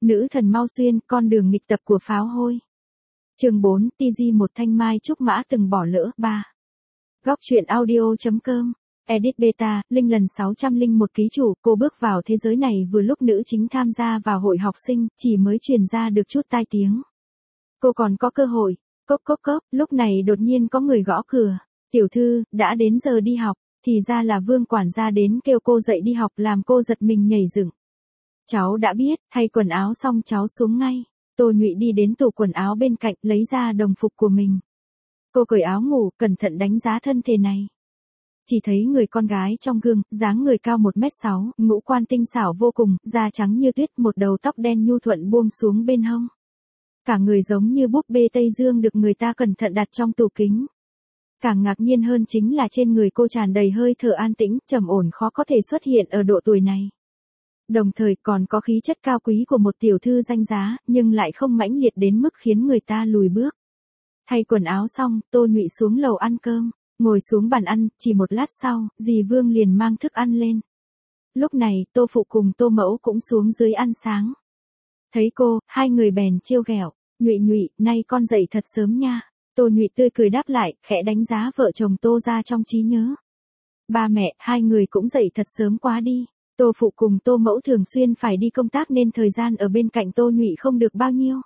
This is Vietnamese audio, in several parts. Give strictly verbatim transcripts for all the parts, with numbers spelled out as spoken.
Nữ thần mau xuyên, con đường nghịch tập của pháo hôi. Chương bốn, ti gi một thanh mai trúc mã từng bỏ lỡ. ba. Góc truyện audio.com. Edit beta, Linh lần sáu trăm lẻ một ký chủ, cô bước vào thế giới này vừa lúc nữ chính tham gia vào hội học sinh, chỉ mới truyền ra được chút tai tiếng. Cô còn có cơ hội. Cốc cốc cốc, lúc này đột nhiên có người gõ cửa. Tiểu thư, đã đến giờ đi học, thì ra là Vương quản gia đến kêu cô dậy đi học, làm cô giật mình nhảy dựng. Cháu đã biết, thay quần áo xong cháu xuống ngay. Tô Nhụy đi đến tủ quần áo bên cạnh, lấy ra đồng phục của mình. Cô cởi áo ngủ, cẩn thận đánh giá thân thể này. Chỉ thấy người con gái trong gương, dáng người cao một mét sáu, ngũ quan tinh xảo vô cùng, da trắng như tuyết, một đầu tóc đen nhu thuận buông xuống bên hông. Cả người giống như búp bê Tây Dương được người ta cẩn thận đặt trong tủ kính. Càng ngạc nhiên hơn chính là trên người cô tràn đầy hơi thở an tĩnh, trầm ổn khó có thể xuất hiện ở độ tuổi này. Đồng thời còn có khí chất cao quý của một tiểu thư danh giá, nhưng lại không mãnh liệt đến mức khiến người ta lùi bước. Thay quần áo xong, Tô Nhụy xuống lầu ăn cơm, ngồi xuống bàn ăn, chỉ một lát sau, dì Vương liền mang thức ăn lên. Lúc này, Tô Phụ cùng Tô Mẫu cũng xuống dưới ăn sáng. Thấy cô, hai người bèn trêu ghẹo, Nhụy Nhụy, nay con dậy thật sớm nha. Tô Nhụy tươi cười đáp lại, khẽ đánh giá vợ chồng Tô ra trong trí nhớ. Ba mẹ, hai người cũng dậy thật sớm quá đi. Tô Phụ cùng Tô Mẫu thường xuyên phải đi công tác nên thời gian ở bên cạnh Tô Nhụy không được bao nhiêu.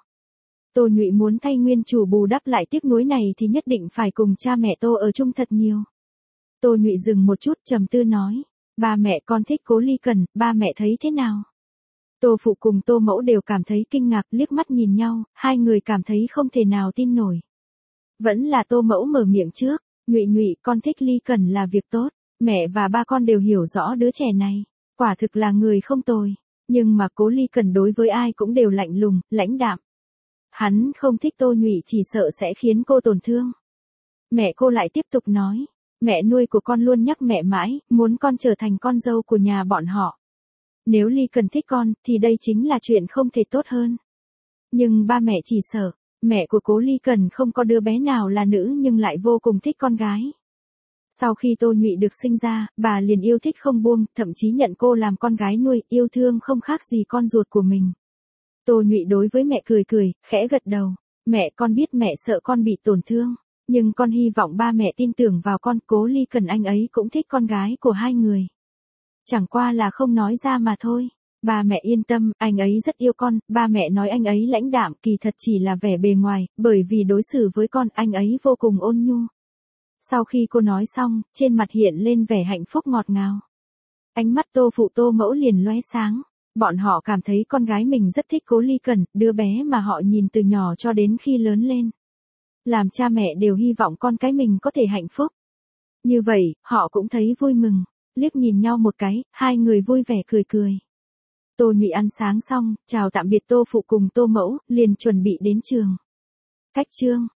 Tô Nhụy muốn thay nguyên chủ bù đắp lại tiếc nuối này thì nhất định phải cùng cha mẹ Tô ở chung thật nhiều. Tô Nhụy dừng một chút trầm tư nói, ba mẹ con thích Cố Ly Cần, ba mẹ thấy thế nào? Tô Phụ cùng Tô Mẫu đều cảm thấy kinh ngạc, liếc mắt nhìn nhau, hai người cảm thấy không thể nào tin nổi. Vẫn là Tô Mẫu mở miệng trước, Nhụy Nhụy, con thích Ly Cần là việc tốt, mẹ và ba con đều hiểu rõ đứa trẻ này, quả thực là người không tồi, nhưng mà Cố Ly Cần đối với ai cũng đều lạnh lùng, lãnh đạm. Hắn không thích Tô Nhụy chỉ sợ sẽ khiến cô tổn thương. Mẹ cô lại tiếp tục nói, mẹ nuôi của con luôn nhắc mẹ mãi, muốn con trở thành con dâu của nhà bọn họ. Nếu Ly Cần thích con, thì đây chính là chuyện không thể tốt hơn. Nhưng ba mẹ chỉ sợ, mẹ của Cố Ly Cần không có đứa bé nào là nữ nhưng lại vô cùng thích con gái. Sau khi Tô Nhụy được sinh ra, bà liền yêu thích không buông, thậm chí nhận cô làm con gái nuôi, yêu thương không khác gì con ruột của mình. Tô Nhụy đối với mẹ cười cười, khẽ gật đầu. Mẹ con biết mẹ sợ con bị tổn thương, nhưng con hy vọng ba mẹ tin tưởng vào con. Cố Ly Cần anh ấy cũng thích con gái của hai người. Chẳng qua là không nói ra mà thôi. Ba mẹ yên tâm, anh ấy rất yêu con. Ba mẹ nói anh ấy lãnh đạm, kỳ thật chỉ là vẻ bề ngoài, bởi vì đối xử với con anh ấy vô cùng ôn nhu. Sau khi cô nói xong, trên mặt hiện lên vẻ hạnh phúc ngọt ngào. Ánh mắt Tô Phụ Tô Mẫu liền lóe sáng. Bọn họ cảm thấy con gái mình rất thích Cố Ly Cần, đứa bé mà họ nhìn từ nhỏ cho đến khi lớn lên. Làm cha mẹ đều hy vọng con cái mình có thể hạnh phúc. Như vậy, họ cũng thấy vui mừng, liếc nhìn nhau một cái, hai người vui vẻ cười cười. Tô Nhụy ăn sáng xong, chào tạm biệt Tô Phụ cùng Tô Mẫu, liền chuẩn bị đến trường. Cách chương